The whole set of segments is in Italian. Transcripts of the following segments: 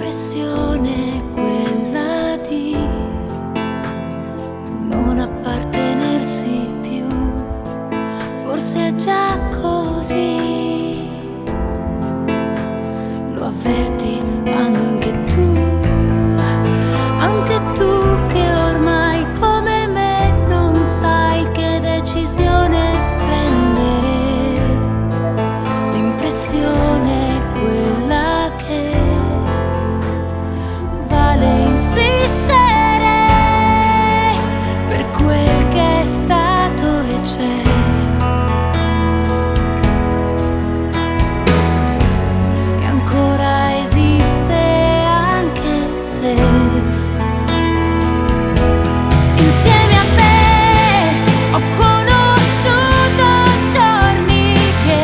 l'impressione quella di non appartenersi più, forse è già così, lo avverti anche tu che ormai come me non sai che decisione prendere, l'impressione è quella che vale insistere per quel che è stato e c'è, e ancora esiste anche se insieme a te ho conosciuto giorni che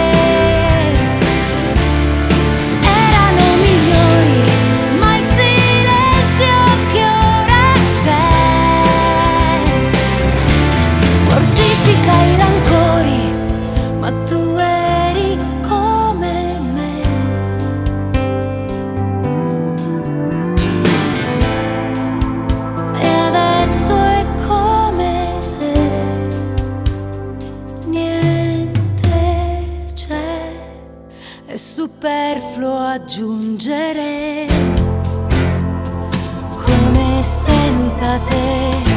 erano migliori, ma il silenzio che ora c'è fortifica i rancori, ma tu eri come me. E adesso è come se niente c'è, è superfluo aggiungere come senza te